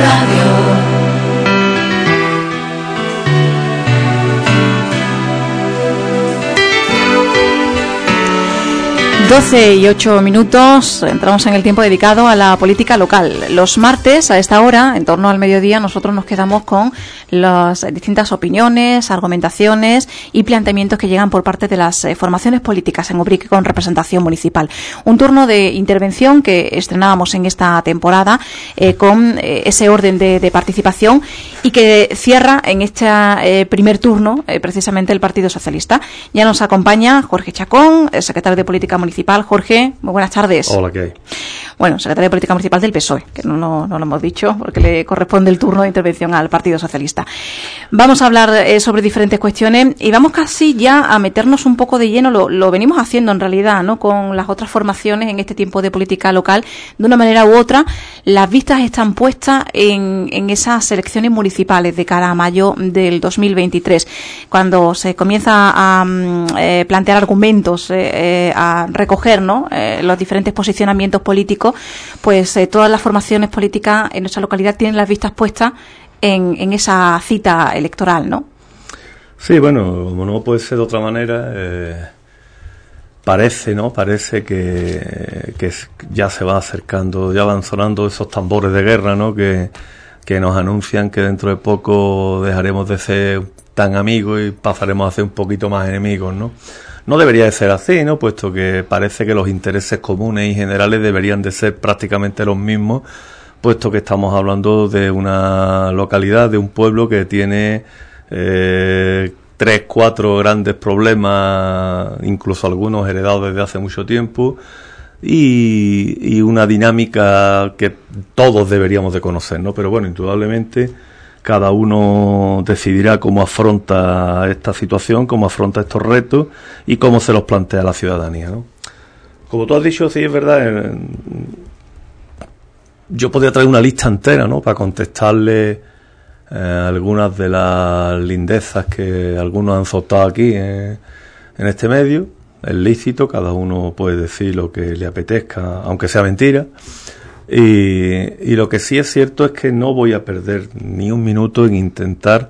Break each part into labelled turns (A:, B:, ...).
A: Radio.
B: 12:08, entramos en el tiempo dedicado a la política local. Los martes, a esta hora, en torno al mediodía, nosotros nos quedamos con las distintas opiniones, argumentaciones y planteamientos que llegan por parte de las formaciones políticas en Ubrique con representación municipal. Un turno de intervención que estrenábamos en esta temporada con ese orden de participación y que cierra en este primer turno precisamente el Partido Socialista. Ya nos acompaña Jorge Chacón, el secretario de Política Municipal. Jorge, muy buenas tardes.
C: Hola, ¿qué hay?
B: Bueno, secretario de Política Municipal del PSOE, que no lo hemos dicho porque le corresponde el turno de intervención al Partido Socialista. Vamos a hablar sobre diferentes cuestiones y vamos casi ya a meternos un poco de lleno, lo venimos haciendo en realidad, ¿no?, con las otras formaciones en este tiempo de política local. De una manera u otra, las vistas están puestas en esas elecciones municipales de cara a mayo del 2023, cuando se comienza a plantear argumentos, a recoger, ¿no?, los diferentes posicionamientos políticos. Pues todas las formaciones políticas en nuestra localidad tienen las vistas puestas en esa cita electoral, ¿no?
C: Sí, bueno, como no puede ser de otra manera, parece que ya se va acercando, ya van sonando esos tambores de guerra, ¿no?, que nos anuncian que dentro de poco dejaremos de ser tan amigos y pasaremos a ser un poquito más enemigos, ¿no? No debería de ser así, ¿no?, puesto que parece que los intereses comunes y generales deberían de ser prácticamente los mismos, puesto que estamos hablando de una localidad, de un pueblo que tiene 3, 4 grandes problemas, incluso algunos heredados desde hace mucho tiempo, y una dinámica que todos deberíamos de conocer, ¿no? Pero bueno, indudablemente cada uno decidirá cómo afronta esta situación, cómo afronta estos retos y cómo se los plantea a la ciudadanía, ¿no? Como tú has dicho, sí, es verdad, yo podría traer una lista entera, ¿no?, para contestarle algunas de las lindezas que algunos han soltado aquí en este medio. Es lícito, cada uno puede decir lo que le apetezca, aunque sea mentira. Y lo que sí es cierto es que no voy a perder ni un minuto en intentar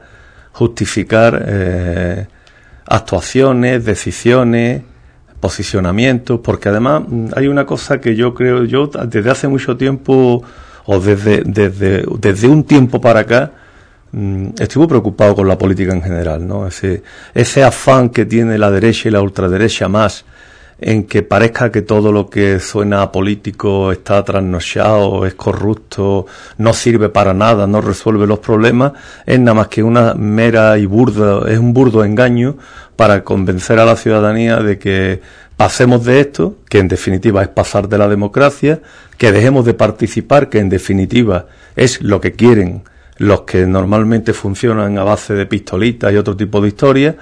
C: justificar actuaciones, decisiones, posicionamientos, porque además hay una cosa que yo desde hace mucho tiempo, o desde un tiempo para acá, estoy muy preocupado con la política en general, ¿no? Ese afán que tiene la derecha y la ultraderecha más en que parezca que todo lo que suena a político está trasnochado, es corrupto, no sirve para nada, no resuelve los problemas, es nada más que una mera y burda, es un burdo engaño para convencer a la ciudadanía de que pasemos de esto, que en definitiva es pasar de la democracia, que dejemos de participar, que en definitiva es lo que quieren los que normalmente funcionan a base de pistolitas y otro tipo de historias,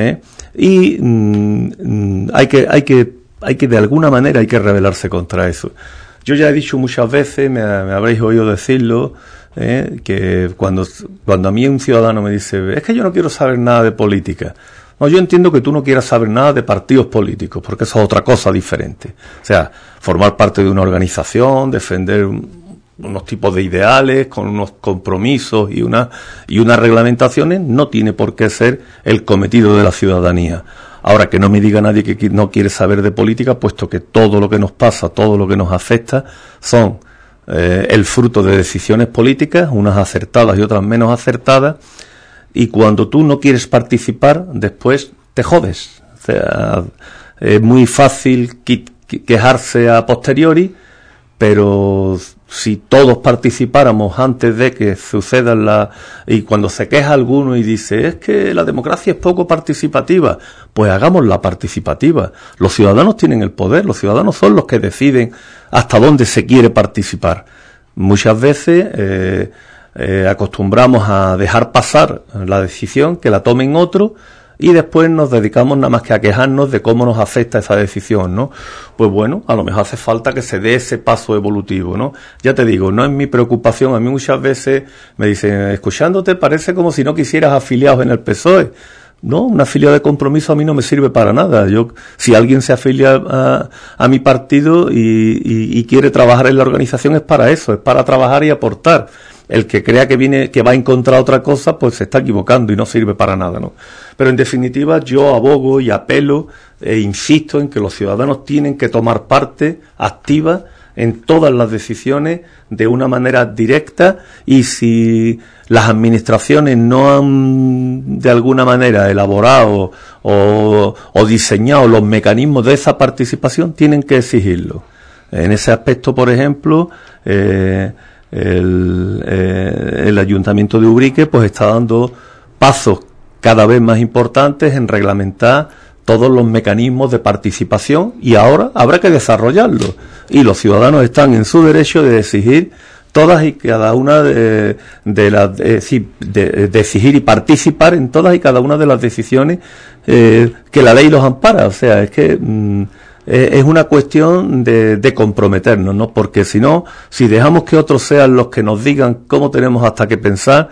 C: y hay que de alguna manera hay que rebelarse contra eso. Yo ya he dicho muchas veces, me habréis oído decirlo, que cuando a mí un ciudadano me dice, es que yo no quiero saber nada de política. No, yo entiendo que tú no quieras saber nada de partidos políticos, porque eso es otra cosa diferente. O sea, formar parte de una organización, defender unos tipos de ideales, con unos compromisos y unas reglamentaciones, no tiene por qué ser el cometido de la ciudadanía. Ahora, que no me diga nadie que no quiere saber de política, puesto que todo lo que nos pasa, todo lo que nos afecta, son el fruto de decisiones políticas, unas acertadas y otras menos acertadas, y cuando tú no quieres participar, después te jodes. O sea, es muy fácil quejarse a posteriori, pero si todos participáramos antes de que sucedan y cuando se queja alguno y dice, es que la democracia es poco participativa, pues hagámosla participativa. Los ciudadanos tienen el poder, los ciudadanos son los que deciden hasta dónde se quiere participar. Muchas veces acostumbramos a dejar pasar la decisión, que la tomen otros, y después nos dedicamos nada más que a quejarnos de cómo nos afecta esa decisión, ¿no? Pues bueno, a lo mejor hace falta que se dé ese paso evolutivo, ¿no? Ya te digo, no es mi preocupación. A mí muchas veces me dicen, escuchándote parece como si no quisieras afiliados en el PSOE. No, una afiliado de Compromiso a mí no me sirve para nada. Si alguien se afilia a mi partido y quiere trabajar en la organización, es para eso, es para trabajar y aportar. el que crea que va a encontrar otra cosa, pues se está equivocando y no sirve para nada, ¿no? Pero en definitiva yo abogo y apelo e insisto en que los ciudadanos tienen que tomar parte activa en todas las decisiones de una manera directa, y si las administraciones no han de alguna manera elaborado o diseñado los mecanismos de esa participación, tienen que exigirlo. En ese aspecto, por ejemplo, el Ayuntamiento de Ubrique pues está dando pasos cada vez más importantes en reglamentar todos los mecanismos de participación, y ahora habrá que desarrollarlos, y los ciudadanos están en su derecho de exigir todas y cada una de exigir y participar en todas y cada una de las decisiones que la ley los ampara. O sea, es que es una cuestión de comprometernos, ¿no? Porque si dejamos que otros sean los que nos digan cómo tenemos hasta que pensar,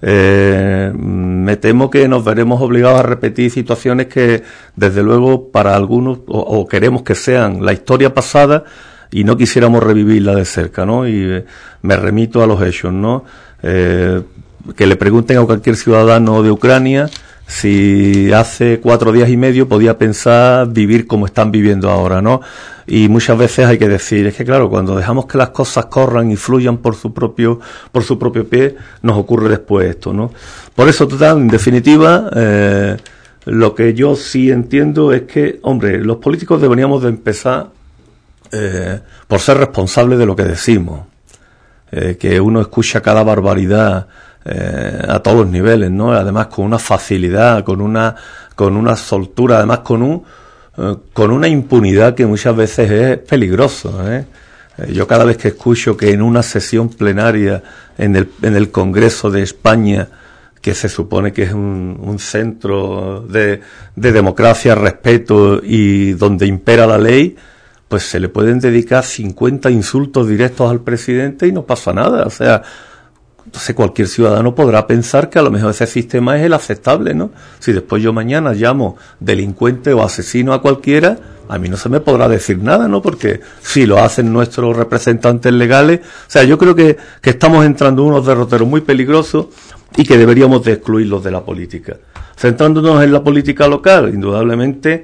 C: me temo que nos veremos obligados a repetir situaciones que desde luego para algunos o queremos que sean la historia pasada y no quisiéramos revivirla de cerca, ¿no? Y me remito a los hechos, ¿no? Que le pregunten a cualquier ciudadano de Ucrania si hace 4 días y medio podía pensar vivir como están viviendo ahora, ¿no? Y muchas veces hay que decir, es que claro, cuando dejamos que las cosas corran y fluyan por su propio pie, nos ocurre después esto, ¿no? Por eso, en definitiva, lo que yo sí entiendo es que, hombre, los políticos deberíamos de empezar por ser responsables de lo que decimos, que uno escucha cada barbaridad a todos los niveles, ¿no? Además con una facilidad, con una soltura, además con una impunidad que muchas veces es peligroso, Yo cada vez que escucho que en una sesión plenaria en el Congreso de España, que se supone que es un centro de democracia, respeto y donde impera la ley, pues se le pueden dedicar 50 insultos directos al presidente y no pasa nada. O sea, entonces cualquier ciudadano podrá pensar que a lo mejor ese sistema es el aceptable, ¿no? Si después yo mañana llamo delincuente o asesino a cualquiera, a mí no se me podrá decir nada, ¿no? Porque si lo hacen nuestros representantes legales, o sea, yo creo que estamos entrando en unos derroteros muy peligrosos y que deberíamos de excluirlos de la política. Centrándonos en la política local, indudablemente,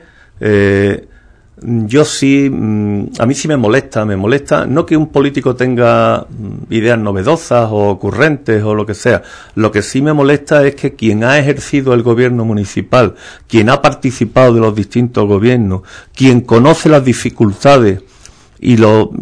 C: yo sí, a mí sí me molesta no que un político tenga ideas novedosas o ocurrentes o lo que sea. Lo que sí me molesta es que quien ha ejercido el gobierno municipal, quien ha participado de los distintos gobiernos, quien conoce las dificultades y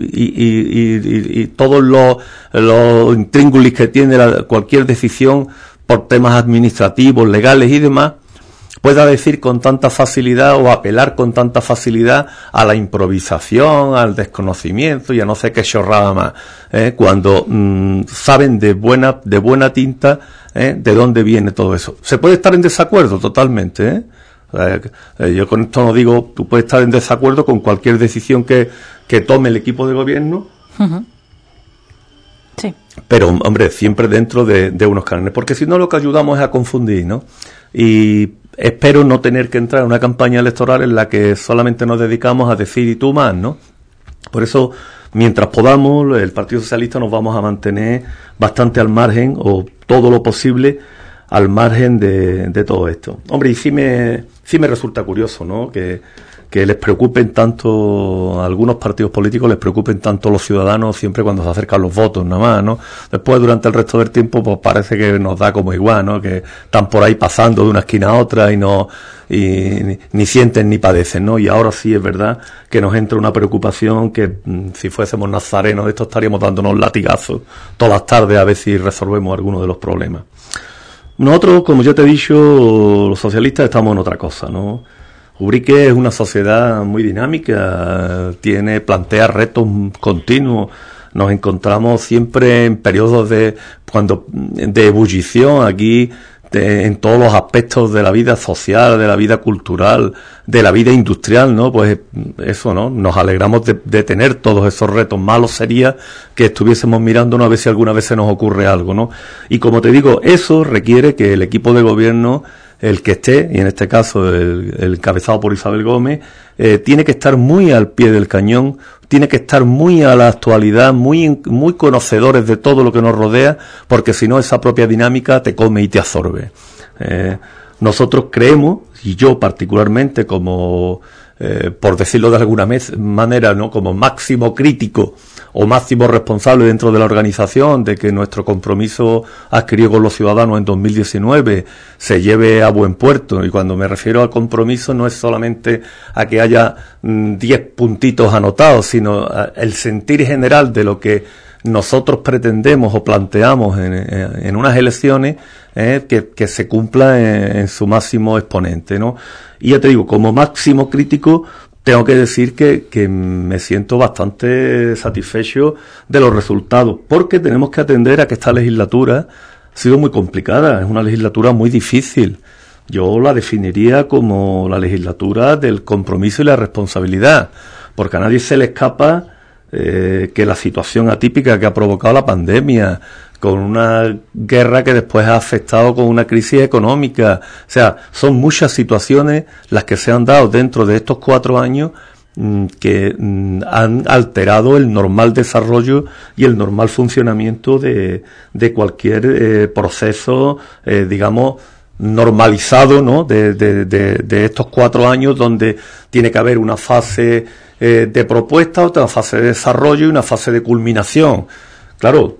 C: todos los intríngulis que tiene cualquier decisión por temas administrativos, legales y demás, pueda decir con tanta facilidad o apelar con tanta facilidad a la improvisación, al desconocimiento y a no sé qué chorrada más, cuando saben de buena tinta de dónde viene todo eso. Se puede estar en desacuerdo totalmente, yo con esto no digo, tú puedes estar en desacuerdo con cualquier decisión que tome el equipo de gobierno. Uh-huh. Sí. Pero, hombre, siempre dentro de unos cánones, porque si no lo que ayudamos es a confundir, ¿no? Y espero no tener que entrar en una campaña electoral en la que solamente nos dedicamos a decir y tú más, ¿no? Por eso, mientras podamos, el Partido Socialista nos vamos a mantener bastante al margen, o todo lo posible al margen de todo esto. Hombre, y sí me resulta curioso, ¿no? Que les preocupen tanto, a algunos partidos políticos les preocupen tanto los ciudadanos siempre cuando se acercan los votos, nada más, ¿no? Después, durante el resto del tiempo, pues parece que nos da como igual, ¿no? Que están por ahí pasando de una esquina a otra y ni sienten ni padecen, ¿no? Y ahora sí es verdad que nos entra una preocupación que si fuésemos nazarenos de esto estaríamos dándonos latigazos todas las tardes a ver si resolvemos algunos de los problemas. Nosotros, como ya te he dicho, los socialistas estamos en otra cosa, ¿no? Ubrique es una sociedad muy dinámica, plantea retos continuos. Nos encontramos siempre en periodos de ebullición aquí, en todos los aspectos de la vida social, de la vida cultural, de la vida industrial, ¿no? Pues eso, ¿no? Nos alegramos de tener todos esos retos. Malo sería que estuviésemos mirándonos a ver si alguna vez se nos ocurre algo, ¿no? Y como te digo, eso requiere que el equipo de gobierno el que esté, y en este caso el encabezado por Isabel Gómez, tiene que estar muy al pie del cañón, tiene que estar muy a la actualidad, muy conocedores de todo lo que nos rodea, porque si no esa propia dinámica te come y te absorbe. Nosotros creemos, y yo particularmente como, por decirlo de alguna manera, ¿no?, como máximo crítico o máximo responsable dentro de la organización de que nuestro compromiso adquirido con los ciudadanos en 2019 se lleve a buen puerto. Y cuando me refiero al compromiso no es solamente a que haya 10 puntitos anotados, sino el sentir general de lo que nosotros pretendemos o planteamos en unas elecciones, que se cumpla en su máximo exponente, ¿no? Y ya te digo, como máximo crítico, tengo que decir que me siento bastante satisfecho de los resultados, porque tenemos que atender a que esta legislatura ha sido muy complicada, es una legislatura muy difícil. Yo la definiría como la legislatura del compromiso y la responsabilidad, porque a nadie se le escapa que la situación atípica que ha provocado la pandemia, con una guerra que después ha afectado con una crisis económica, o sea, son muchas situaciones las que se han dado dentro de estos 4 años que han alterado el normal desarrollo y el normal funcionamiento de cualquier proceso, digamos, normalizado, ¿no?, de estos 4 años, donde tiene que haber una fase de propuesta, otra fase de desarrollo y una fase de culminación. Claro,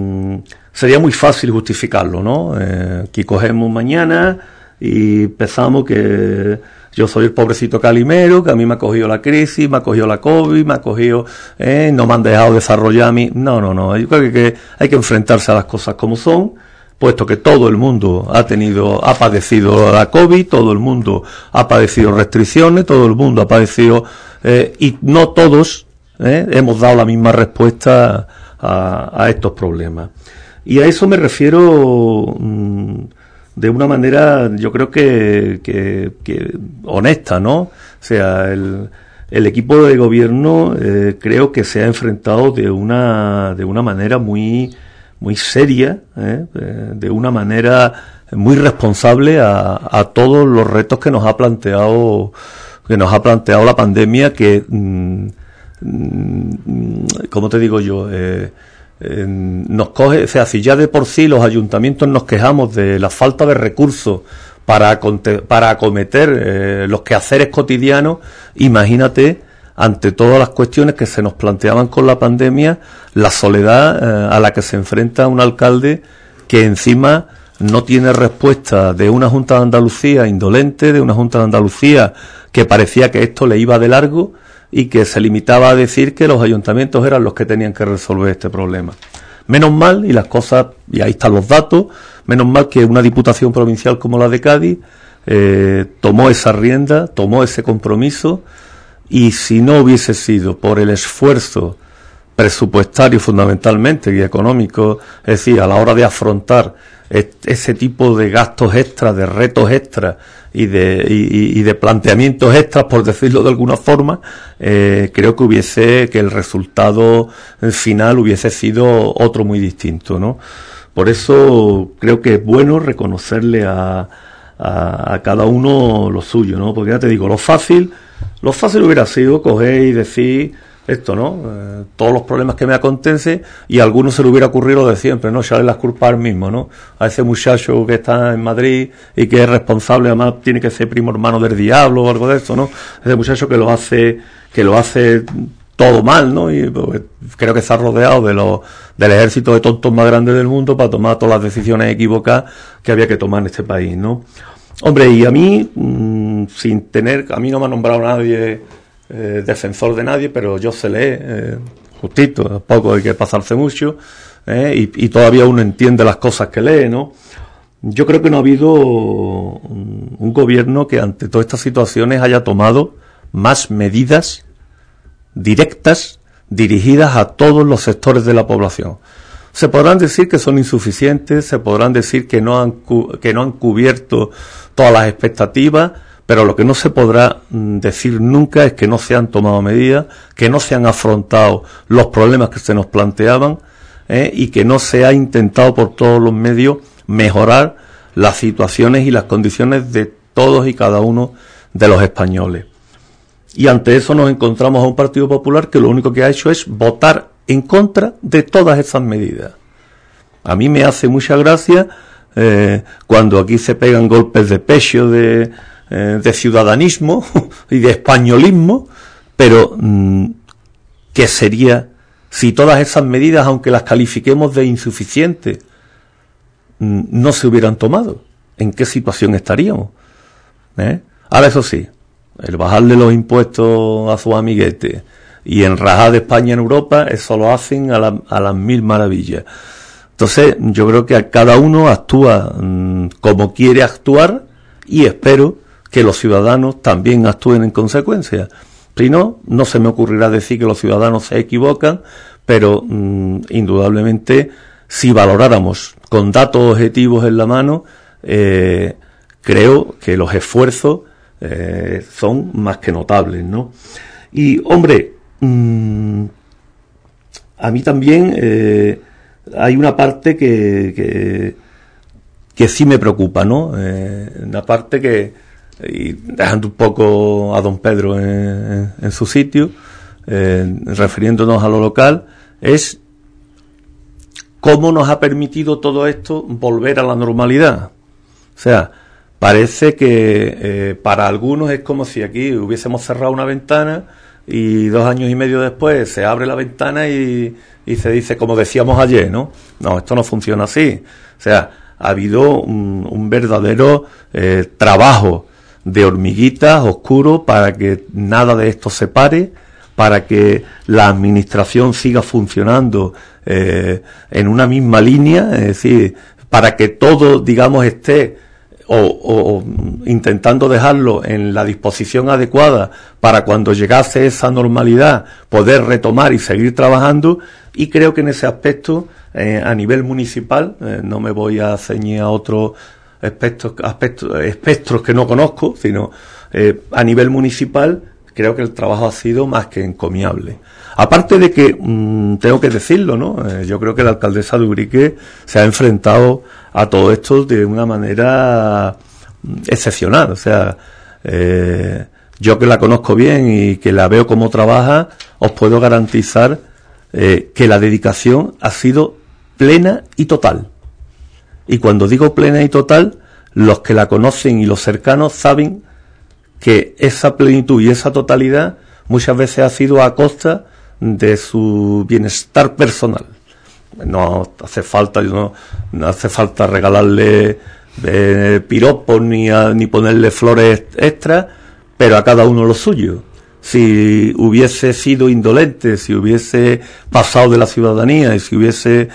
C: sería muy fácil justificarlo, ¿no? Aquí cogemos mañana y empezamos que yo soy el pobrecito calimero, que a mí me ha cogido la crisis, me ha cogido la COVID, me ha cogido, no me han dejado desarrollar a mí. No, yo creo que hay que enfrentarse a las cosas como son, puesto que todo el mundo ha padecido la COVID, todo el mundo ha padecido restricciones, todo el mundo ha padecido, y no todos hemos dado la misma respuesta a estos problemas. Y a eso me refiero de una manera, yo creo que honesta, ¿no? O sea, el equipo de gobierno creo que se ha enfrentado de una manera muy seria, de una manera muy responsable a todos los retos que nos ha planteado la pandemia, que ¿cómo te digo yo? Nos coge, o sea, si ya de por sí los ayuntamientos nos quejamos de la falta de recursos para acometer los quehaceres cotidianos, imagínate, ante todas las cuestiones que se nos planteaban con la pandemia, la soledad a la que se enfrenta un alcalde que encima no tiene respuesta de una Junta de Andalucía indolente, de una Junta de Andalucía que parecía que esto le iba de largo y que se limitaba a decir que los ayuntamientos eran los que tenían que resolver este problema. Menos mal, y las cosas, y ahí están los datos, menos mal que una diputación provincial como la de Cádiz tomó esa rienda, tomó ese compromiso, y si no hubiese sido por el esfuerzo presupuestario fundamentalmente y económico, es decir, a la hora de afrontar ese tipo de gastos extras, de retos extras y de planteamientos extras, por decirlo de alguna forma, creo que el resultado final hubiese sido otro muy distinto, ¿no? Por eso creo que es bueno reconocerle a cada uno lo suyo, ¿no? Porque ya te digo, lo fácil hubiera sido coger y decir esto, ¿no? Todos los problemas que me acontecen, y a algunos se le hubiera ocurrido lo de siempre, ¿no? Echarle las culpas al mismo, ¿no? A ese muchacho que está en Madrid y que es responsable, además tiene que ser primo hermano del diablo o algo de eso, ¿no? Ese muchacho que lo hace todo mal, ¿no? Y pues, creo que está rodeado del ejército de tontos más grandes del mundo para tomar todas las decisiones equivocadas que había que tomar en este país, ¿no? Hombre, y a mí, a mí no me ha nombrado nadie defensor de nadie, pero yo se lee justito, tampoco hay que pasarse mucho, y todavía uno entiende las cosas que lee, ¿no? Yo creo que no ha habido un gobierno que ante todas estas situaciones haya tomado más medidas directas dirigidas a todos los sectores de la población. Se podrán decir que son insuficientes, se podrán decir que no han cubierto todas las expectativas, pero lo que no se podrá decir nunca es que no se han tomado medidas, que no se han afrontado los problemas que se nos planteaban, y que no se ha intentado por todos los medios mejorar las situaciones y las condiciones de todos y cada uno de los españoles. Y ante eso nos encontramos a un Partido Popular que lo único que ha hecho es votar en contra de todas esas medidas. A mí me hace mucha gracia cuando aquí se pegan golpes de pecho de ciudadanismo y de españolismo, pero ¿qué sería si todas esas medidas, aunque las califiquemos de insuficientes, no se hubieran tomado? ¿En qué situación estaríamos? Ahora, eso sí, el bajarle los impuestos a sus amiguetes y enrajar de España en Europa, eso lo hacen a las mil maravillas. Entonces, yo creo que cada uno actúa como quiere actuar y espero que los ciudadanos también actúen en consecuencia. Si no, no se me ocurrirá decir que los ciudadanos se equivocan, pero indudablemente, si valoráramos con datos objetivos en la mano, creo que los esfuerzos son más que notables, ¿no? Y, hombre, a mí también hay una parte que sí me preocupa, ¿no? Una parte que, y dejando un poco a don Pedro en su sitio, refiriéndonos a lo local, es cómo nos ha permitido todo esto volver a la normalidad. O sea, parece que para algunos es como si aquí hubiésemos cerrado una ventana y 2 años y medio después se abre la ventana y se dice, como decíamos ayer, ¿no? No, esto no funciona así. O sea, ha habido un verdadero trabajo de hormiguitas oscuro para que nada de esto se pare, para que la administración siga funcionando en una misma línea, es decir, para que todo, digamos, esté o intentando dejarlo en la disposición adecuada para cuando llegase esa normalidad poder retomar y seguir trabajando. Y creo que en ese aspecto, a nivel municipal, no me voy a ceñir a otros espectros que no conozco, sino a nivel municipal creo que el trabajo ha sido más que encomiable. Aparte de que, tengo que decirlo, ¿no? Yo creo que la alcaldesa de Ubrique se ha enfrentado a todo esto de una manera excepcional. O sea, yo que la conozco bien y que la veo cómo trabaja, os puedo garantizar que la dedicación ha sido plena y total. Y cuando digo plena y total, los que la conocen y los cercanos saben que esa plenitud y esa totalidad muchas veces ha sido a costa de su bienestar personal. No hace falta regalarle piropos ni ponerle flores extras, pero a cada uno lo suyo. Si hubiese sido indolente, si hubiese pasado de la ciudadanía y si hubiese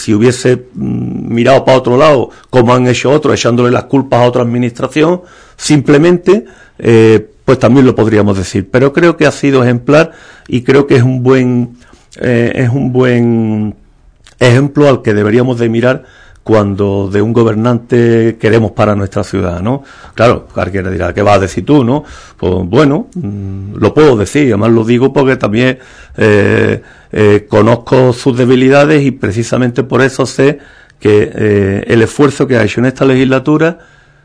C: mirado para otro lado, como han hecho otros, echándole las culpas a otra administración, simplemente, pues también lo podríamos decir. Pero creo que ha sido ejemplar y creo que es un buen ejemplo al que deberíamos de mirar cuando de un gobernante queremos para nuestra ciudad, ¿no? Claro, cualquiera dirá, ¿qué vas a decir tú, no? Pues bueno, lo puedo decir, además lo digo porque también conozco sus debilidades y precisamente por eso sé que el esfuerzo que ha hecho en esta legislatura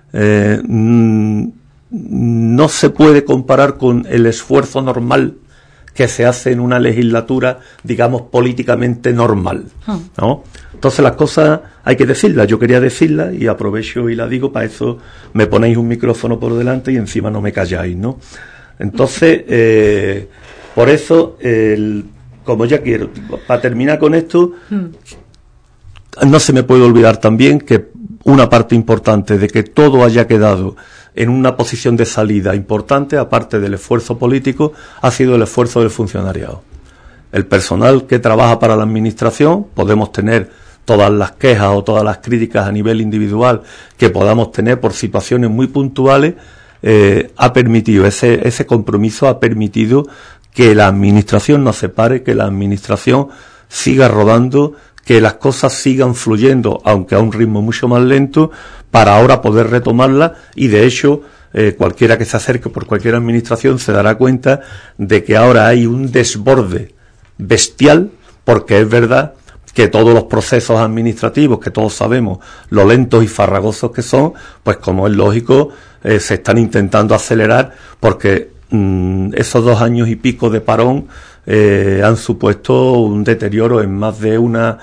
C: no se puede comparar con el esfuerzo normal que se hace en una legislatura, digamos, políticamente normal, ¿no? Entonces las cosas hay que decirlas. Yo quería decirlas y aprovecho y las digo, para eso me ponéis un micrófono por delante y encima no me calláis, ¿no? Entonces, por eso, como ya quiero, para terminar con esto, no se me puede olvidar también que una parte importante de que todo haya quedado en una posición de salida importante, aparte del esfuerzo político, ha sido el esfuerzo del funcionariado. El personal que trabaja para la administración, podemos tener todas las quejas o todas las críticas a nivel individual que podamos tener por situaciones muy puntuales, ha permitido, ese compromiso ha permitido que la administración no se pare, que la administración siga rodando, que las cosas sigan fluyendo, aunque a un ritmo mucho más lento, para ahora poder retomarla. Y de hecho, cualquiera que se acerque por cualquier administración se dará cuenta de que ahora hay un desborde bestial, porque es verdad que todos los procesos administrativos, que todos sabemos lo lentos y farragosos que son, pues como es lógico, se están intentando acelerar porque esos 2 años y pico de parón han supuesto un deterioro en más de una,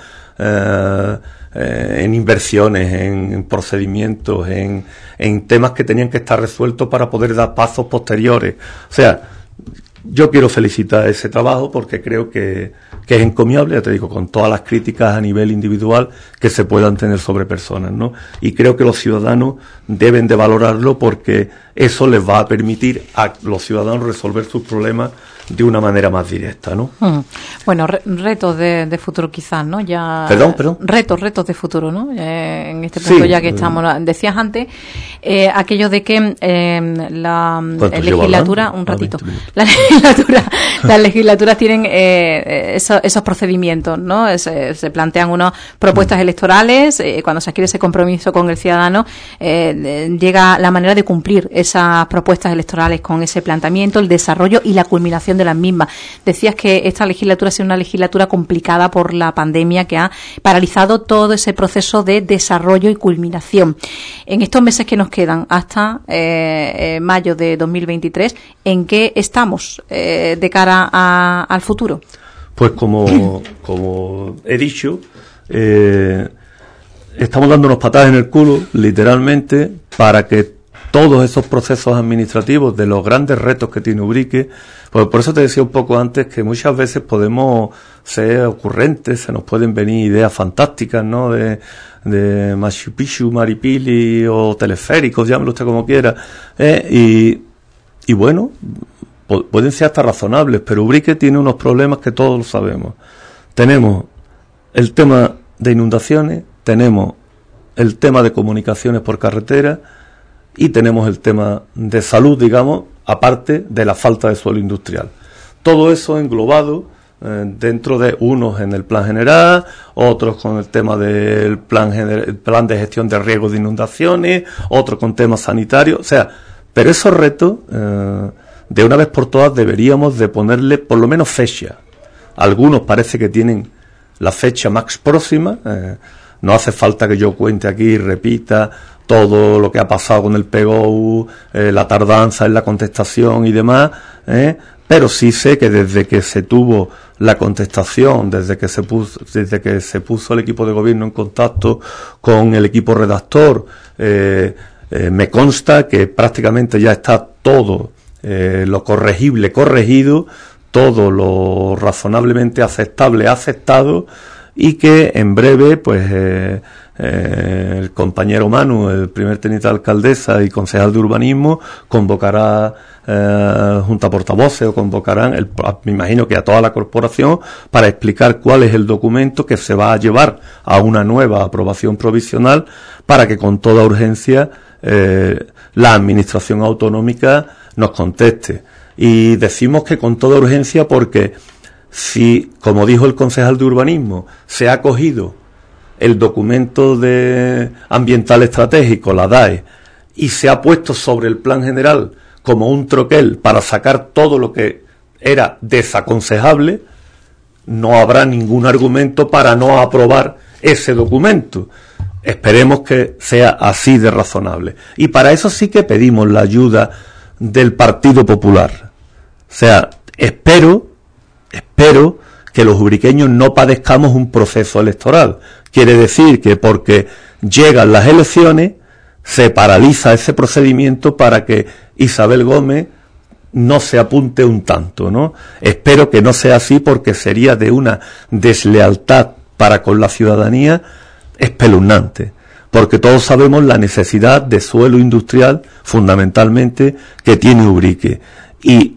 C: en inversiones, en procedimientos, en temas que tenían que estar resueltos para poder dar pasos posteriores. O sea, yo quiero felicitar ese trabajo porque creo que es encomiable, ya te digo, con todas las críticas a nivel individual que se puedan tener sobre personas, ¿no? Y creo que los ciudadanos deben de valorarlo porque eso les va a permitir a los ciudadanos resolver sus problemas de una manera más directa, ¿no?
B: Bueno, retos de futuro quizás, ¿no? Ya.
C: Perdón.
B: Retos de futuro, ¿no? En este punto ya que estamos. Decías antes aquello de que la legislatura, un ratito, las legislaturas tienen esos procedimientos, ¿no? Se plantean unas propuestas electorales, cuando se adquiere ese compromiso con el ciudadano, llega la manera de cumplir esas propuestas electorales con ese planteamiento, el desarrollo y la culminación de las mismas. Decías que esta legislatura ha sido una legislatura complicada por la pandemia que ha paralizado todo ese proceso de desarrollo y culminación. En estos meses que nos quedan hasta mayo de 2023, ¿en qué estamos de cara al futuro?
C: Pues como he dicho, estamos dándonos patadas en el culo, literalmente, para que todos esos procesos administrativos de los grandes retos que tiene Ubrique, pues por eso te decía un poco antes que muchas veces podemos ser ocurrentes, se nos pueden venir ideas fantásticas, ¿no? De Machu Picchu, Maripili o teleféricos, llámelo usted como quiera, y bueno, pueden ser hasta razonables, pero Ubrique tiene unos problemas que todos lo sabemos. Tenemos el tema de inundaciones, tenemos el tema de comunicaciones por carretera, y tenemos el tema de salud, digamos, aparte de la falta de suelo industrial. Todo eso englobado dentro de unos en el plan general, otros con el tema del plan de gestión de riesgos de inundaciones, otros con temas sanitarios, o sea, pero esos retos, de una vez por todas deberíamos de ponerle por lo menos fecha. Algunos parece que tienen la fecha más próxima, no hace falta que yo cuente aquí y repita todo lo que ha pasado con el PGOU, la tardanza en la contestación y demás, pero sí sé que desde que se tuvo la contestación, desde que se puso el equipo de gobierno en contacto con el equipo redactor, me consta que prácticamente ya está todo lo corregible corregido, todo lo razonablemente aceptable aceptado, y que en breve pues el compañero Manu, el primer teniente de alcaldesa y concejal de urbanismo, convocará junta portavoces o convocarán, me imagino que a toda la corporación, para explicar cuál es el documento que se va a llevar a una nueva aprobación provisional para que con toda urgencia la administración autonómica nos conteste. Y decimos que con toda urgencia porque si, como dijo el concejal de urbanismo, se ha cogido el documento de ambiental estratégico, la DAE, y se ha puesto sobre el plan general como un troquel para sacar todo lo que era desaconsejable, no habrá ningún argumento para no aprobar ese documento. Esperemos que sea así de razonable. Y para eso sí que pedimos la ayuda del Partido Popular. O sea, espero que los ubriqueños no padezcamos un proceso electoral. Quiere decir que porque llegan las elecciones se paraliza ese procedimiento para que Isabel Gómez no se apunte un tanto, ¿no? Espero que no sea así porque sería de una deslealtad para con la ciudadanía espeluznante, porque todos sabemos la necesidad de suelo industrial fundamentalmente que tiene Ubrique, y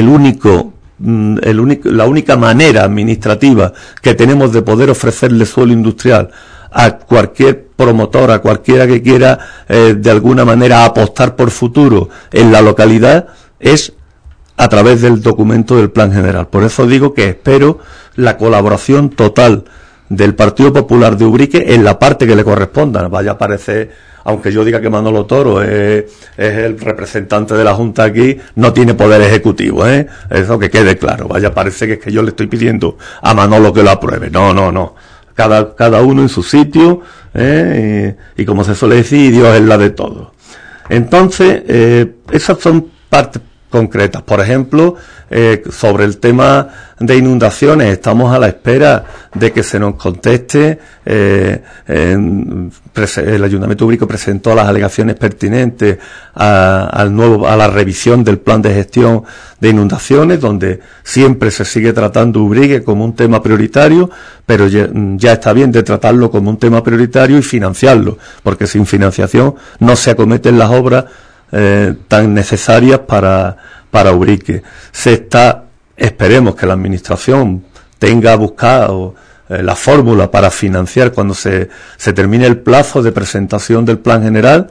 C: la única manera administrativa que tenemos de poder ofrecerle suelo industrial a cualquier promotor, a cualquiera que quiera de alguna manera apostar por futuro en la localidad, es a través del documento del Plan General. Por eso digo que espero la colaboración total del Partido Popular de Ubrique en la parte que le corresponda. Vaya a parecer, aunque yo diga que Manolo Toro es el representante de la Junta aquí, no tiene poder ejecutivo, eso que quede claro. Vaya a parecer que es que yo le estoy pidiendo a Manolo que lo apruebe. No. cada uno en su sitio, y como se suele decir, Dios es la de todos. Entonces, esas son partes concretas. Por ejemplo, sobre el tema de inundaciones, estamos a la espera de que se nos conteste. El Ayuntamiento de Ubrique presentó las alegaciones pertinentes a la revisión del plan de gestión de inundaciones, donde siempre se sigue tratando Ubrique como un tema prioritario, pero ya está bien de tratarlo como un tema prioritario y financiarlo, porque sin financiación no se acometen las obras tan necesarias para Ubrique. Esperemos que la administración tenga buscado la fórmula para financiar cuando se termine el plazo de presentación del plan general,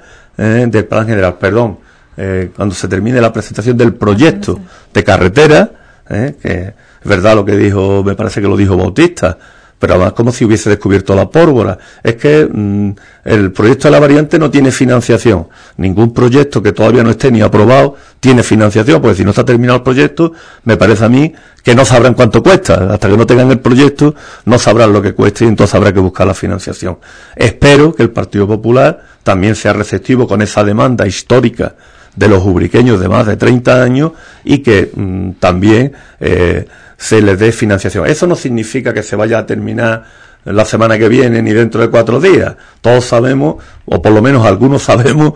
C: cuando se termine la presentación del proyecto de carretera, que es verdad lo que dijo, me parece que lo dijo Bautista, pero además como si hubiese descubierto la pólvora. Es que el proyecto de la variante no tiene financiación. Ningún proyecto que todavía no esté ni aprobado tiene financiación, porque si no está terminado el proyecto, me parece a mí que no sabrán cuánto cuesta. Hasta que no tengan el proyecto, no sabrán lo que cuesta y entonces habrá que buscar la financiación. Espero que el Partido Popular también sea receptivo con esa demanda histórica de los ubriqueños de más de 30 años y que también se les dé financiación. Eso no significa que se vaya a terminar la semana que viene ni dentro de 4 días. Todos sabemos, o por lo menos algunos sabemos,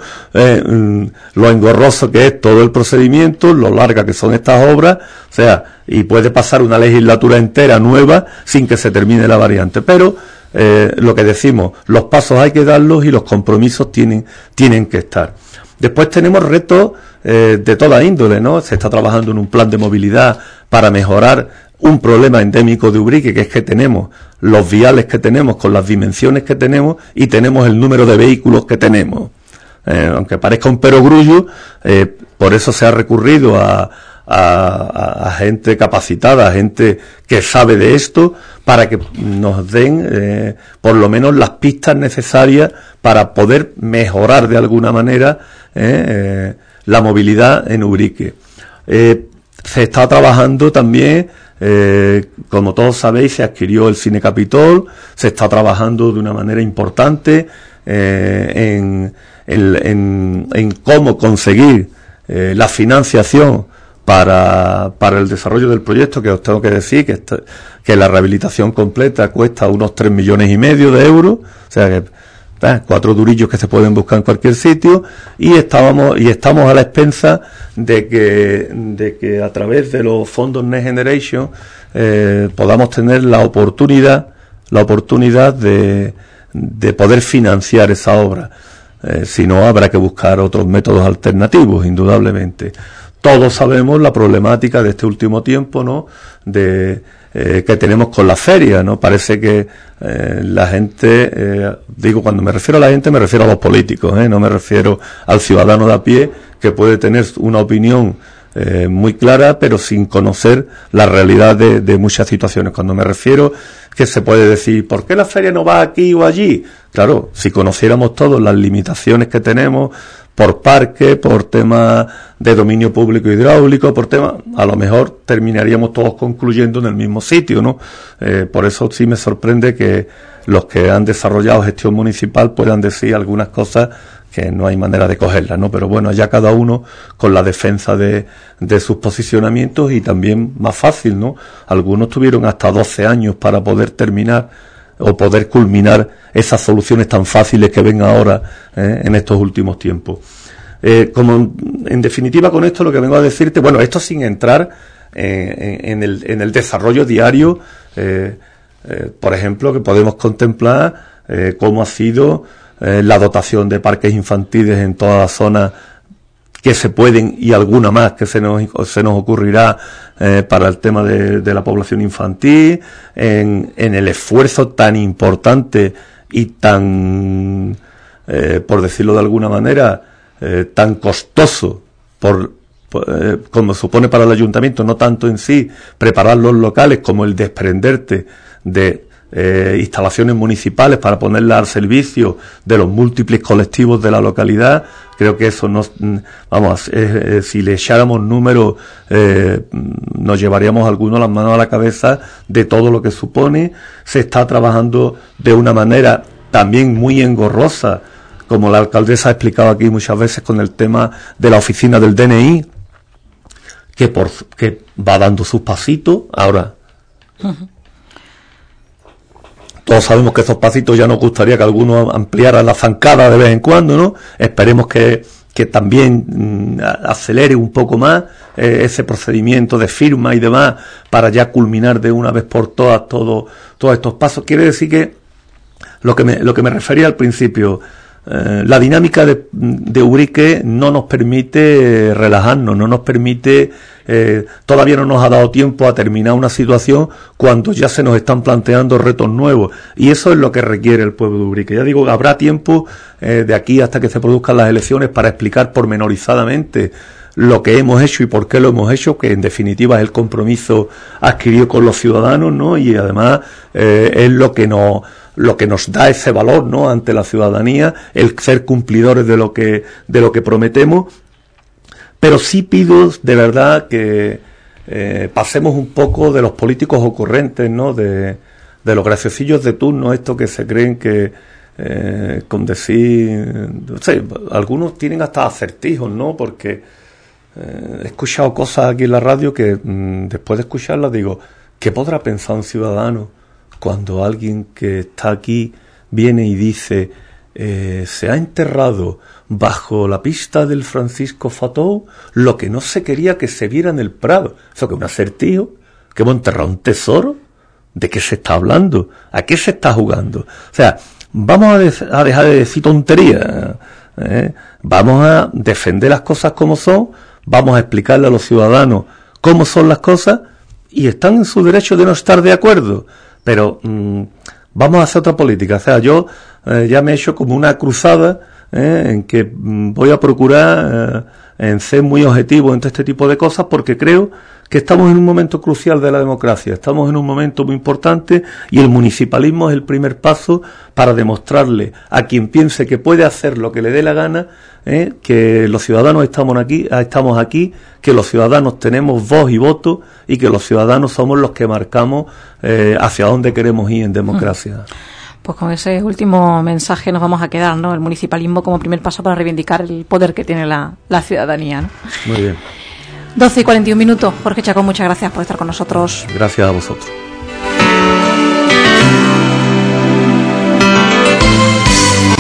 C: lo engorroso que es todo el procedimiento, lo larga que son estas obras, o sea, y puede pasar una legislatura entera nueva sin que se termine la variante. Pero lo que decimos, los pasos hay que darlos y los compromisos tienen que estar. Después tenemos retos de toda índole, ¿no? Se está trabajando en un plan de movilidad para mejorar un problema endémico de Ubrique, que es que tenemos los viales que tenemos con las dimensiones que tenemos y tenemos el número de vehículos que tenemos. Aunque parezca un perogrullo, por eso se ha recurrido a gente capacitada, a gente que sabe de esto, para que nos den por lo menos las pistas necesarias para poder mejorar de alguna manera la movilidad en Ubrique. Se está trabajando también, como todos sabéis, se adquirió el Cine Capitol, se está trabajando de una manera importante en cómo conseguir la financiación para el desarrollo del proyecto, que os tengo que decir que la rehabilitación completa cuesta unos 3,5 millones de euros, o sea que 4 durillos que se pueden buscar en cualquier sitio, y estamos a la expensa de que a través de los fondos Next Generation podamos tener la oportunidad de poder financiar esa obra. Si no, habrá que buscar otros métodos alternativos, indudablemente. Todos sabemos la problemática de este último tiempo, ¿no? Que tenemos con la feria, ¿no? Parece que la gente, cuando me refiero a la gente, me refiero a los políticos, no me refiero al ciudadano de a pie, que puede tener una opinión muy clara, pero sin conocer la realidad de muchas situaciones. Cuando me refiero que se puede decir, ¿por qué la feria no va aquí o allí? Claro, si conociéramos todos las limitaciones que tenemos por parque, por temas de dominio público hidráulico, por temas, a lo mejor terminaríamos todos concluyendo en el mismo sitio, ¿no? Por eso sí me sorprende que los que han desarrollado gestión municipal puedan decir algunas cosas que no hay manera de cogerlas, ¿no? Pero bueno, ya cada uno con la defensa de sus posicionamientos, y también más fácil, ¿no? Algunos tuvieron hasta 12 años para poder terminar o poder culminar esas soluciones tan fáciles que ven ahora en estos últimos tiempos. Como en definitiva con esto lo que vengo a decirte, bueno, esto sin entrar en el desarrollo diario, por ejemplo, que podemos contemplar cómo ha sido la dotación de parques infantiles en toda la zona que se pueden, y alguna más que se nos ocurrirá para el tema de la población infantil, en el esfuerzo tan importante y tan, por decirlo de alguna manera, tan costoso como supone para el ayuntamiento, no tanto en sí preparar los locales como el desprenderte de instalaciones municipales para ponerlas al servicio de los múltiples colectivos de la localidad. Creo que eso si le echáramos números, nos llevaríamos algunos las manos a la cabeza de todo lo que supone. Se está trabajando de una manera también muy engorrosa, como la alcaldesa ha explicado aquí muchas veces, con el tema de la oficina del DNI, que va dando sus pasitos. Ahora, todos sabemos que esos pasitos ya nos gustaría que algunos ampliaran la zancada de vez en cuando, ¿no? Esperemos que también acelere un poco más ese procedimiento de firma y demás, para ya culminar de una vez por todas todos estos pasos. Quiere decir que lo que me refería al principio, la dinámica de Ubrique no nos permite relajarnos, no nos permite, todavía no nos ha dado tiempo a terminar una situación cuando ya se nos están planteando retos nuevos, y eso es lo que requiere el pueblo de Ubrique. Ya digo, habrá tiempo de aquí hasta que se produzcan las elecciones para explicar pormenorizadamente lo que hemos hecho y por qué lo hemos hecho, que en definitiva es el compromiso adquirido con los ciudadanos, ¿no? Y además es lo que nos da ese valor, ¿no?, ante la ciudadanía, el ser cumplidores de lo que prometemos. Pero sí pido de verdad que pasemos un poco de los políticos ocurrentes, ¿no?, de los graciosillos de turno, estos que se creen que con decir, no sé, algunos tienen hasta acertijos, ¿no? Porque he escuchado cosas aquí en la radio que después de escucharlas digo, ¿qué podrá pensar un ciudadano cuando alguien que está aquí viene y dice, se ha enterrado bajo la pista del Francisco Fatou lo que no se quería que se viera en el Prado? ¿Eso que es un acertijo? ¿Que hemos enterrado un tesoro? ¿De qué se está hablando? ¿A qué se está jugando? O sea, vamos a dejar de decir tonterías, vamos a defender las cosas como son, vamos a explicarle a los ciudadanos cómo son las cosas, y están en su derecho de no estar de acuerdo, pero vamos a hacer otra política. O sea, yo ya me he hecho como una cruzada en que voy a procurar en ser muy objetivo en todo este tipo de cosas, porque creo que estamos en un momento crucial de la democracia, estamos en un momento muy importante, y el municipalismo es el primer paso para demostrarle a quien piense que puede hacer lo que le dé la gana, que los ciudadanos estamos aquí, que los ciudadanos tenemos voz y voto, y que los ciudadanos somos los que marcamos hacia dónde queremos ir en democracia.
B: Pues con ese último mensaje nos vamos a quedar, ¿no? El municipalismo como primer paso para reivindicar el poder que tiene la ciudadanía, ¿no?
C: Muy bien.
B: 12:41. Jorge Chacón, muchas gracias por estar con nosotros.
C: Gracias a vosotros.